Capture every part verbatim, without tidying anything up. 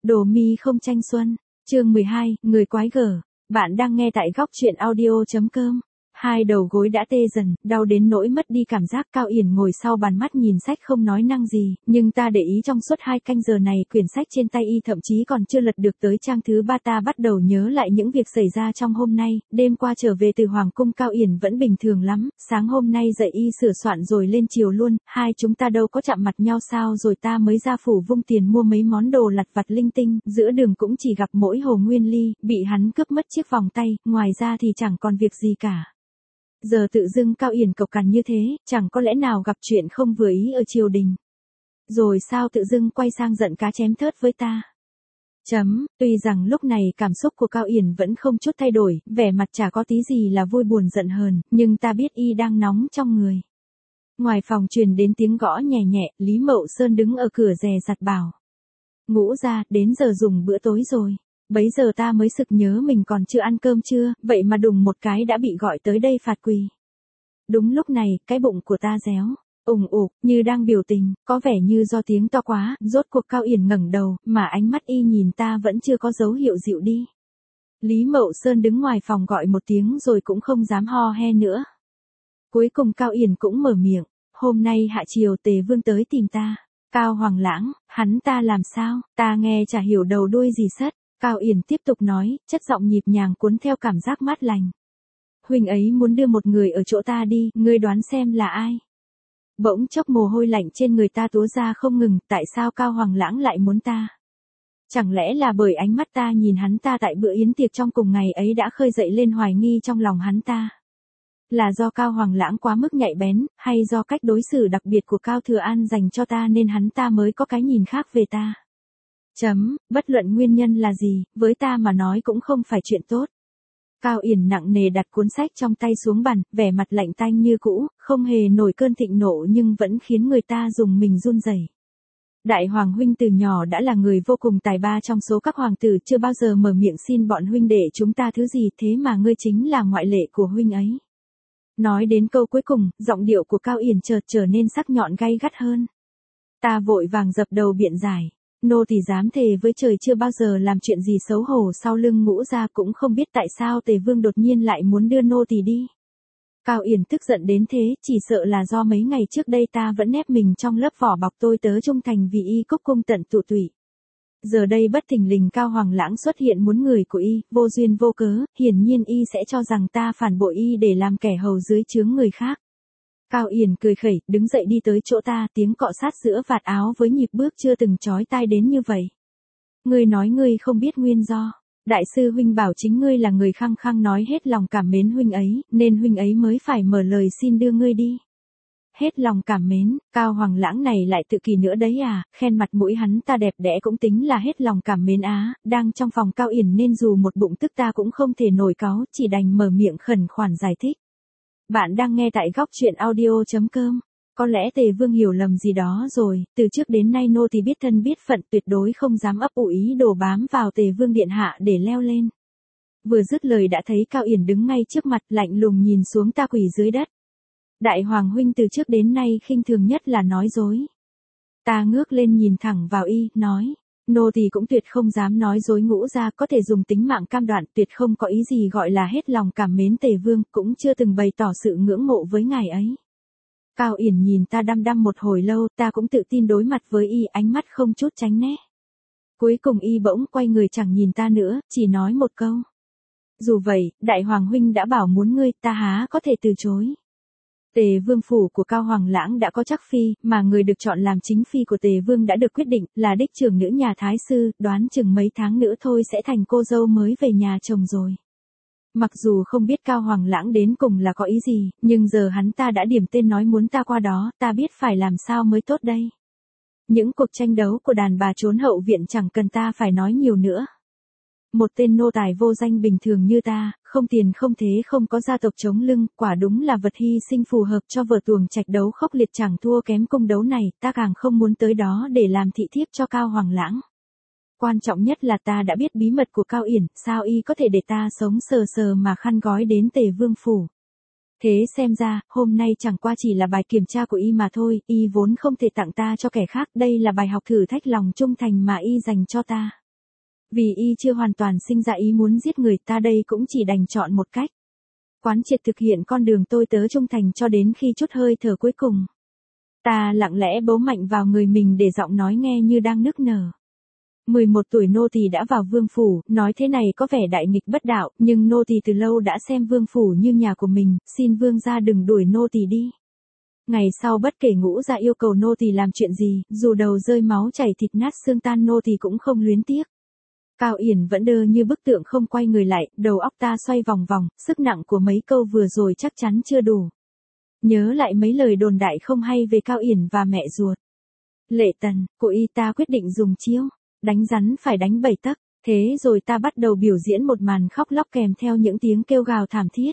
Đồ mi không tranh xuân, chương mười hai, người quái gở. Bạn đang nghe tại góc truyện audio.com. Hai đầu gối đã tê dần, đau đến nỗi mất đi cảm giác. Cao Yển ngồi sau bàn mắt nhìn sách không nói năng gì, nhưng ta để ý trong suốt hai canh giờ này quyển sách trên tay y thậm chí còn chưa lật được tới trang thứ ba. Ta bắt đầu nhớ lại những việc xảy ra trong hôm nay. Đêm qua trở về từ Hoàng cung Cao Yển vẫn bình thường lắm, sáng hôm nay dậy y sửa soạn rồi lên chiều luôn. Hai chúng ta đâu có chạm mặt nhau sao, rồi ta mới ra phủ vung tiền mua mấy món đồ lặt vặt linh tinh. Giữa đường cũng chỉ gặp mỗi Hồ Nguyên Ly, bị hắn cướp mất chiếc vòng tay, ngoài ra thì chẳng còn việc gì cả. Giờ tự dưng Cao Yển cộc cằn như thế, chẳng có lẽ nào gặp chuyện không vừa ý ở triều đình. Rồi sao tự dưng quay sang giận cá chém thớt với ta. Chấm, tuy rằng lúc này cảm xúc của Cao Yển vẫn không chút thay đổi, vẻ mặt chả có tí gì là vui buồn giận hờn, nhưng ta biết y đang nóng trong người. Ngoài phòng truyền đến tiếng gõ nhẹ nhẹ, Lý Mậu Sơn đứng ở cửa dè dặt bảo. Ngũ ra, đến giờ dùng bữa tối rồi. Bấy giờ ta mới sực nhớ mình còn chưa ăn cơm trưa, vậy mà đùng một cái đã bị gọi tới đây phạt quỳ. Đúng lúc này, cái bụng của ta réo, ủng ục, như đang biểu tình, có vẻ như do tiếng to quá. Rốt cuộc Cao Yển ngẩng đầu, mà ánh mắt y nhìn ta vẫn chưa có dấu hiệu dịu đi. Lý Mậu Sơn đứng ngoài phòng gọi một tiếng rồi cũng không dám ho he nữa. Cuối cùng Cao Yển cũng mở miệng, hôm nay hạ chiều Tề Vương tới tìm ta. Cao Hoàng Lãng, hắn ta làm sao, ta nghe chả hiểu đầu đuôi gì sất. Cao Yển tiếp tục nói, chất giọng nhịp nhàng cuốn theo cảm giác mát lành. Huynh ấy muốn đưa một người ở chỗ ta đi, ngươi đoán xem là ai? Bỗng chốc mồ hôi lạnh trên người ta túa ra không ngừng, tại sao Cao Hoàng Lãng lại muốn ta? Chẳng lẽ là bởi ánh mắt ta nhìn hắn ta tại bữa yến tiệc trong cùng ngày ấy đã khơi dậy lên hoài nghi trong lòng hắn ta? Là do Cao Hoàng Lãng quá mức nhạy bén, hay do cách đối xử đặc biệt của Cao Thừa An dành cho ta nên hắn ta mới có cái nhìn khác về ta? Chấm, bất luận nguyên nhân là gì, với ta mà nói cũng không phải chuyện tốt. Cao Yển nặng nề đặt cuốn sách trong tay xuống bàn, vẻ mặt lạnh tanh như cũ, không hề nổi cơn thịnh nộ nhưng vẫn khiến người ta dùng mình run rẩy. Đại Hoàng huynh từ nhỏ đã là người vô cùng tài ba trong số các hoàng tử, chưa bao giờ mở miệng xin bọn huynh đệ chúng ta thứ gì, thế mà ngươi chính là ngoại lệ của huynh ấy. Nói đến câu cuối cùng, giọng điệu của Cao Yển chợt trở nên sắc nhọn gay gắt hơn. Ta vội vàng dập đầu biện giải. Nô tỳ dám thề với trời chưa bao giờ làm chuyện gì xấu hổ sau lưng Ngũ gia, cũng không biết tại sao Tề Vương đột nhiên lại muốn đưa nô tỳ đi. Cao Yển tức giận đến thế, chỉ sợ là do mấy ngày trước đây ta vẫn ép mình trong lớp vỏ bọc tôi tớ trung thành vì y cúc cung tận tụ tụy. Giờ đây bất thình lình Cao Hoàng Lãng xuất hiện muốn người của y, vô duyên vô cớ, hiển nhiên y sẽ cho rằng ta phản bội y để làm kẻ hầu dưới trướng người khác. Cao Yển cười khẩy, đứng dậy đi tới chỗ ta, tiếng cọ sát giữa vạt áo với nhịp bước chưa từng chói tai đến như vậy. Ngươi nói ngươi không biết nguyên do. Đại sư huynh bảo chính ngươi là người khăng khăng nói hết lòng cảm mến huynh ấy, nên huynh ấy mới phải mở lời xin đưa ngươi đi. Hết lòng cảm mến, Cao Hoàng Lãng này lại tự kỳ nữa đấy à, khen mặt mũi hắn ta đẹp đẽ cũng tính là hết lòng cảm mến á. Đang trong phòng Cao Yển nên dù một bụng tức ta cũng không thể nổi cáu, chỉ đành mở miệng khẩn khoản giải thích. Bạn đang nghe tại góc truyện audio.com. Có lẽ Tề Vương hiểu lầm gì đó rồi, từ trước đến nay nô tỳ biết thân biết phận, tuyệt đối không dám ấp ủ ý đồ bám vào Tề Vương điện hạ để leo lên. Vừa dứt lời đã thấy Cao Yển đứng ngay trước mặt, lạnh lùng nhìn xuống ta quỳ dưới đất. Đại Hoàng huynh từ trước đến nay khinh thường nhất là nói dối. Ta ngước lên nhìn thẳng vào y, nói. Nô tỳ cũng tuyệt không dám nói dối Ngũ gia, có thể dùng tính mạng cam đoan, tuyệt không có ý gì gọi là hết lòng cảm mến Tề Vương, cũng chưa từng bày tỏ sự ngưỡng mộ với ngài ấy. Cao Yển nhìn ta đăm đăm một hồi lâu, ta cũng tự tin đối mặt với y, ánh mắt không chút tránh né. Cuối cùng y bỗng quay người chẳng nhìn ta nữa, chỉ nói một câu. Dù vậy, Đại Hoàng huynh đã bảo muốn ngươi, ta há có thể từ chối. Tề Vương phủ của Cao Hoàng Lãng đã có chắc phi, mà người được chọn làm chính phi của Tề Vương đã được quyết định, là đích trưởng nữ nhà Thái sư, đoán chừng mấy tháng nữa thôi sẽ thành cô dâu mới về nhà chồng rồi. Mặc dù không biết Cao Hoàng Lãng đến cùng là có ý gì, nhưng giờ hắn ta đã điểm tên nói muốn ta qua đó, ta biết phải làm sao mới tốt đây. Những cuộc tranh đấu của đàn bà trốn hậu viện chẳng cần ta phải nói nhiều nữa. Một tên nô tài vô danh bình thường như ta, không tiền không thế không có gia tộc chống lưng, quả đúng là vật hy sinh phù hợp cho vở tuồng trạch đấu khốc liệt chẳng thua kém cung đấu này, ta càng không muốn tới đó để làm thị thiếp cho Cao Hoàng Lãng. Quan trọng nhất là ta đã biết bí mật của Cao Yển, sao y có thể để ta sống sờ sờ mà khăn gói đến Tề Vương phủ. Thế xem ra, hôm nay chẳng qua chỉ là bài kiểm tra của y mà thôi, y vốn không thể tặng ta cho kẻ khác, đây là bài học thử thách lòng trung thành mà y dành cho ta. Vì y chưa hoàn toàn sinh ra ý muốn giết người, ta đây cũng chỉ đành chọn một cách. Quán triệt thực hiện con đường tôi tớ trung thành cho đến khi chút hơi thở cuối cùng. Ta lặng lẽ bấu mạnh vào người mình để giọng nói nghe như đang nức nở. mười một tuổi nô tỳ đã vào vương phủ, nói thế này có vẻ đại nghịch bất đạo, nhưng nô tỳ từ lâu đã xem vương phủ như nhà của mình, xin vương gia đừng đuổi nô tỳ đi. Ngày sau bất kể Ngũ gia yêu cầu nô tỳ làm chuyện gì, dù đầu rơi máu chảy thịt nát xương tan nô tỳ cũng không luyến tiếc. Cao Yển vẫn đơ như bức tượng không quay người lại, đầu óc ta xoay vòng vòng, sức nặng của mấy câu vừa rồi chắc chắn chưa đủ. Nhớ lại mấy lời đồn đại không hay về Cao Yển và mẹ ruột. Lệ Tần, cô y ta quyết định dùng chiêu, đánh rắn phải đánh bảy tấc, thế rồi ta bắt đầu biểu diễn một màn khóc lóc kèm theo những tiếng kêu gào thảm thiết.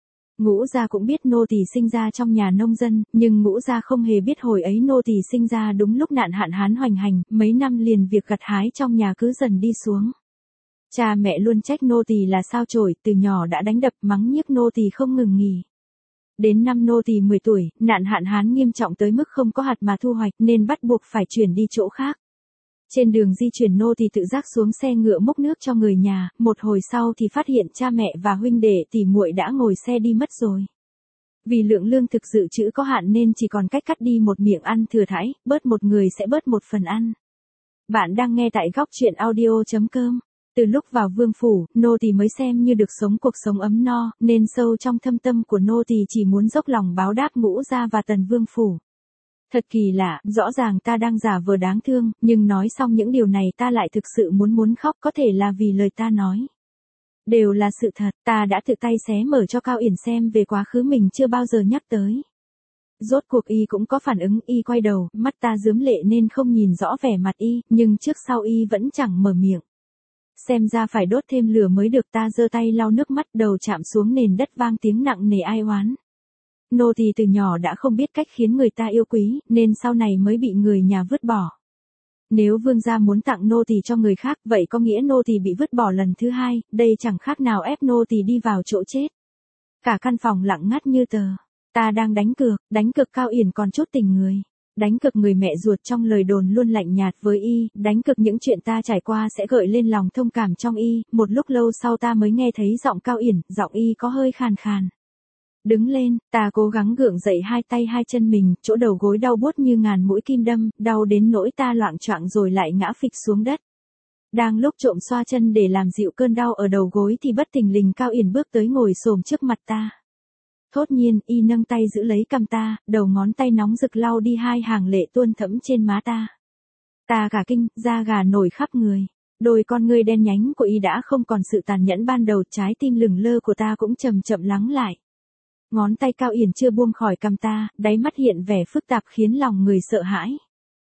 Ngũ gia cũng biết nô tỳ sinh ra trong nhà nông dân, nhưng Ngũ gia không hề biết hồi ấy nô tỳ sinh ra đúng lúc nạn hạn hán hoành hành, mấy năm liền việc gặt hái trong nhà cứ dần đi xuống. Cha mẹ luôn trách nô tỳ là sao chổi, từ nhỏ đã đánh đập mắng nhiếc nô tỳ không ngừng nghỉ. Đến năm nô tỳ mười tuổi, nạn hạn hán nghiêm trọng tới mức không có hạt mà thu hoạch nên bắt buộc phải chuyển đi chỗ khác. Trên đường di chuyển nô tỳ tự giác xuống xe ngựa múc nước cho người nhà, một hồi sau thì phát hiện cha mẹ và huynh đệ tỷ muội đã ngồi xe đi mất rồi. Vì lượng lương thực dự trữ có hạn nên chỉ còn cách cắt đi một miệng ăn thừa thãi, bớt một người sẽ bớt một phần ăn. Bạn đang nghe tại góc truyện audio chấm com. Từ lúc vào vương phủ, nô tỳ mới xem như được sống cuộc sống ấm no, nên sâu trong thâm tâm của nô tỳ chỉ muốn dốc lòng báo đáp Ngũ gia và Tần vương phủ. Thật kỳ lạ, rõ ràng ta đang giả vờ đáng thương, nhưng nói xong những điều này ta lại thực sự muốn muốn khóc, có thể là vì lời ta nói đều là sự thật, ta đã tự tay xé mở cho Cao Yển xem về quá khứ mình chưa bao giờ nhắc tới. Rốt cuộc y cũng có phản ứng, y quay đầu, mắt ta rướm lệ nên không nhìn rõ vẻ mặt y, nhưng trước sau y vẫn chẳng mở miệng. Xem ra phải đốt thêm lửa mới được, ta giơ tay lau nước mắt, đầu chạm xuống nền đất vang tiếng nặng nề ai oán. Nô tỳ từ nhỏ đã không biết cách khiến người ta yêu quý, nên sau này mới bị người nhà vứt bỏ. Nếu vương gia muốn tặng nô tỳ cho người khác, vậy có nghĩa nô tỳ bị vứt bỏ lần thứ hai, đây chẳng khác nào ép nô tỳ đi vào chỗ chết. Cả căn phòng lặng ngắt như tờ. Ta đang đánh cược, đánh cược Cao Yển còn chút tình người. Đánh cược người mẹ ruột trong lời đồn luôn lạnh nhạt với y, đánh cược những chuyện ta trải qua sẽ gợi lên lòng thông cảm trong y. Một lúc lâu sau ta mới nghe thấy giọng Cao Yển, giọng y có hơi khàn khàn. Đứng lên, ta cố gắng gượng dậy hai tay hai chân mình, chỗ đầu gối đau buốt như ngàn mũi kim đâm, đau đến nỗi ta loạng choạng rồi lại ngã phịch xuống đất. Đang lúc trộm xoa chân để làm dịu cơn đau ở đầu gối thì bất thình lình Cao Yển bước tới ngồi xổm trước mặt ta. Thốt nhiên, y nâng tay giữ lấy cằm ta, đầu ngón tay nóng rực lau đi hai hàng lệ tuôn thẫm trên má ta. Ta cả kinh, da gà nổi khắp người. Đôi con ngươi đen nhánh của y đã không còn sự tàn nhẫn ban đầu, trái tim lửng lơ của ta cũng chậm chậm lắng lại. Ngón tay Cao Yển chưa buông khỏi cằm ta, đáy mắt hiện vẻ phức tạp khiến lòng người sợ hãi.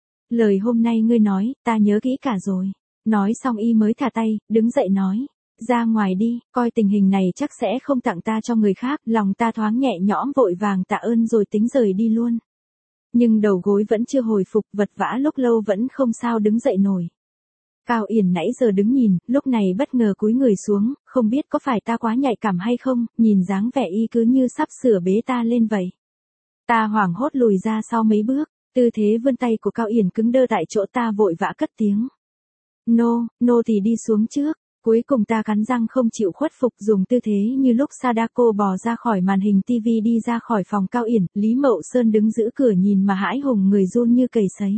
Lời hôm nay ngươi nói, ta nhớ kỹ cả rồi. Nói xong y mới thả tay, đứng dậy nói. Ra ngoài đi, coi tình hình này chắc sẽ không tặng ta cho người khác, lòng ta thoáng nhẹ nhõm vội vàng tạ ơn rồi tính rời đi luôn. Nhưng đầu gối vẫn chưa hồi phục, vật vã lúc lâu vẫn không sao đứng dậy nổi. Cao Yển nãy giờ đứng nhìn, lúc này bất ngờ cúi người xuống, không biết có phải ta quá nhạy cảm hay không, nhìn dáng vẻ y cứ như sắp sửa bế ta lên vậy. Ta hoảng hốt lùi ra sau mấy bước, tư thế vươn tay của Cao Yển cứng đơ tại chỗ, ta vội vã cất tiếng. Nô, nô thì đi xuống trước. Cuối cùng ta cắn răng không chịu khuất phục, dùng tư thế như lúc Sadako bò ra khỏi màn hình tivi đi ra khỏi phòng Cao Yển, Lý Mậu Sơn đứng giữ cửa nhìn mà hãi hùng người run như cầy sấy.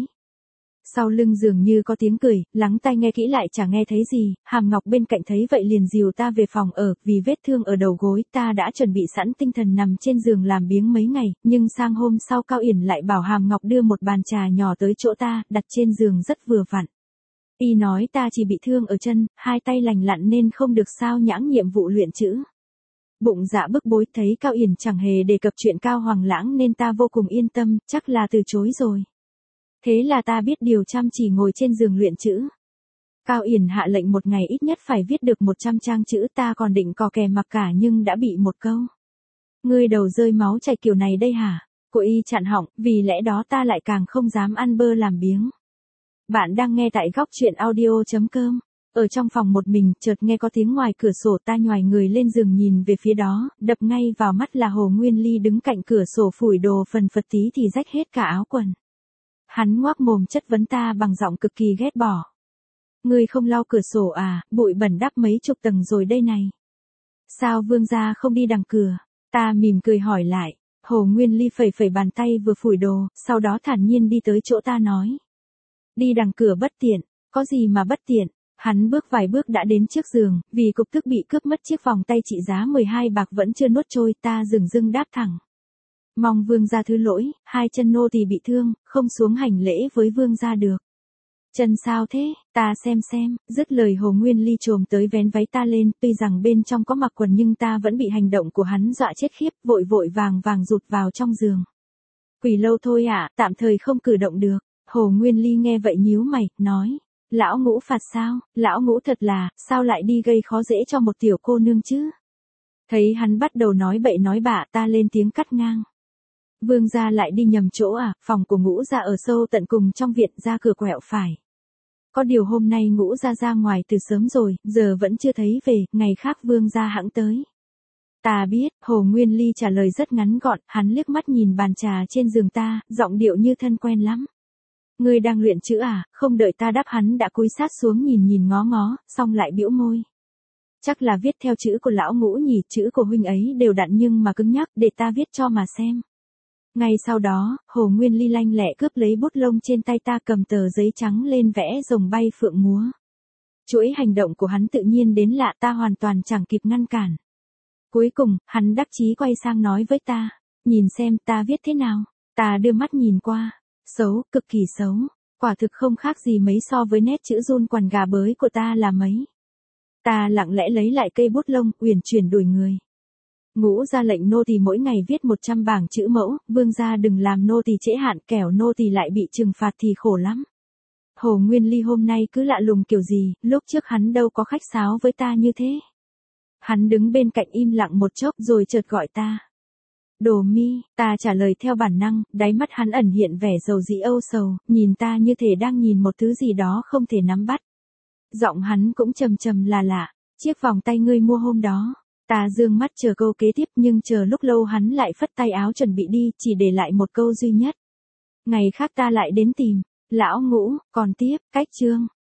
Sau lưng dường như có tiếng cười, lắng tai nghe kỹ lại chẳng nghe thấy gì, Hàm Ngọc bên cạnh thấy vậy liền dìu ta về phòng ở, vì vết thương ở đầu gối ta đã chuẩn bị sẵn tinh thần nằm trên giường làm biếng mấy ngày, nhưng sang hôm sau Cao Yển lại bảo Hàm Ngọc đưa một bàn trà nhỏ tới chỗ ta, đặt trên giường rất vừa vặn. Y nói ta chỉ bị thương ở chân, hai tay lành lặn nên không được sao nhãng nhiệm vụ luyện chữ. Bụng dạ bức bối, thấy Cao Yển chẳng hề đề cập chuyện Cao Hoàng Lãng nên ta vô cùng yên tâm, chắc là từ chối rồi. Thế là ta biết điều, chăm chỉ ngồi trên giường luyện chữ. Cao Yển hạ lệnh một ngày ít nhất phải viết được một trăm trang chữ, ta còn định cò kè mặc cả nhưng đã bị một câu. Ngươi đầu rơi máu chảy kiểu này đây hả? Cô y chặn họng, vì lẽ đó ta lại càng không dám ăn bơ làm biếng. Bạn đang nghe tại góc truyện audio chấm com. Ở trong phòng một mình, chợt nghe có tiếng ngoài cửa sổ, ta nhoài người lên giường nhìn về phía đó, đập ngay vào mắt là Hồ Nguyên Ly đứng cạnh cửa sổ phủi đồ phần phật tí thì rách hết cả áo quần. Hắn ngoác mồm chất vấn ta bằng giọng cực kỳ ghét bỏ. Ngươi không lau cửa sổ à, bụi bẩn đắp mấy chục tầng rồi đây này. Sao vương gia không đi đằng cửa? Ta mỉm cười hỏi lại. Hồ Nguyên Ly phẩy phẩy bàn tay vừa phủi đồ, sau đó thản nhiên đi tới chỗ ta nói. Đi đằng cửa bất tiện, có gì mà bất tiện? Hắn bước vài bước đã đến trước giường, vì cục tức bị cướp mất chiếc vòng tay trị giá mười hai bạc vẫn chưa nuốt trôi, ta dừng dưng đáp thẳng. Mong vương gia thứ lỗi, hai chân nô tỳ bị thương, không xuống hành lễ với vương gia được. Chân sao thế, ta xem xem, dứt lời Hồ Nguyên Ly trồm tới vén váy ta lên, tuy rằng bên trong có mặc quần nhưng ta vẫn bị hành động của hắn dọa chết khiếp, vội vội vàng vàng rụt vào trong giường. Quỳ lâu thôi ạ, à, tạm thời không cử động được. Hồ Nguyên Ly nghe vậy nhíu mày, nói. Lão Ngũ phạt sao, lão Ngũ thật là, sao lại đi gây khó dễ cho một tiểu cô nương chứ? Thấy hắn bắt đầu nói bậy nói bạ, ta lên tiếng cắt ngang. Vương gia lại đi nhầm chỗ à, phòng của Ngũ gia ở sâu tận cùng trong viện, ra cửa quẹo phải. Có điều hôm nay Ngũ gia ra ngoài từ sớm rồi, giờ vẫn chưa thấy về, ngày khác vương gia hẵng tới. Ta biết, Hồ Nguyên Ly trả lời rất ngắn gọn, hắn liếc mắt nhìn bàn trà trên giường ta, giọng điệu như thân quen lắm. Ngươi đang luyện chữ à, không đợi ta đáp hắn đã cúi sát xuống nhìn nhìn ngó ngó, xong lại bĩu môi. Chắc là viết theo chữ của lão Ngũ nhỉ, chữ của huynh ấy đều đặn nhưng mà cứng nhắc, để ta viết cho mà xem. Ngay sau đó, Hồ Nguyên Ly lanh lẹ cướp lấy bút lông trên tay ta, cầm tờ giấy trắng lên vẽ rồng bay phượng múa. Chuỗi hành động của hắn tự nhiên đến lạ, ta hoàn toàn chẳng kịp ngăn cản. Cuối cùng, hắn đắc chí quay sang nói với ta, nhìn xem ta viết thế nào. Ta đưa mắt nhìn qua, xấu, cực kỳ xấu, quả thực không khác gì mấy so với nét chữ run quằn gà bới của ta là mấy. Ta lặng lẽ lấy lại cây bút lông, uyển chuyển đuổi người. Ngũ ra lệnh nô tỳ mỗi ngày viết một trăm bảng chữ mẫu, vương gia đừng làm nô tỳ trễ hạn, kẻo nô tỳ lại bị trừng phạt thì khổ lắm. Hồ Nguyên Ly hôm nay cứ lạ lùng kiểu gì, lúc trước hắn đâu có khách sáo với ta như thế. Hắn đứng bên cạnh im lặng một chốc rồi chợt gọi ta. Đồ Mi, ta trả lời theo bản năng, đáy mắt hắn ẩn hiện vẻ dầu dĩ âu sầu, nhìn ta như thể đang nhìn một thứ gì đó không thể nắm bắt. Giọng hắn cũng trầm trầm là lạ, chiếc vòng tay ngươi mua hôm đó. Ta dương mắt chờ câu kế tiếp nhưng chờ lúc lâu hắn lại phất tay áo chuẩn bị đi, chỉ để lại một câu duy nhất. Ngày khác ta lại đến tìm, lão Ngũ, còn tiếp, cách chương.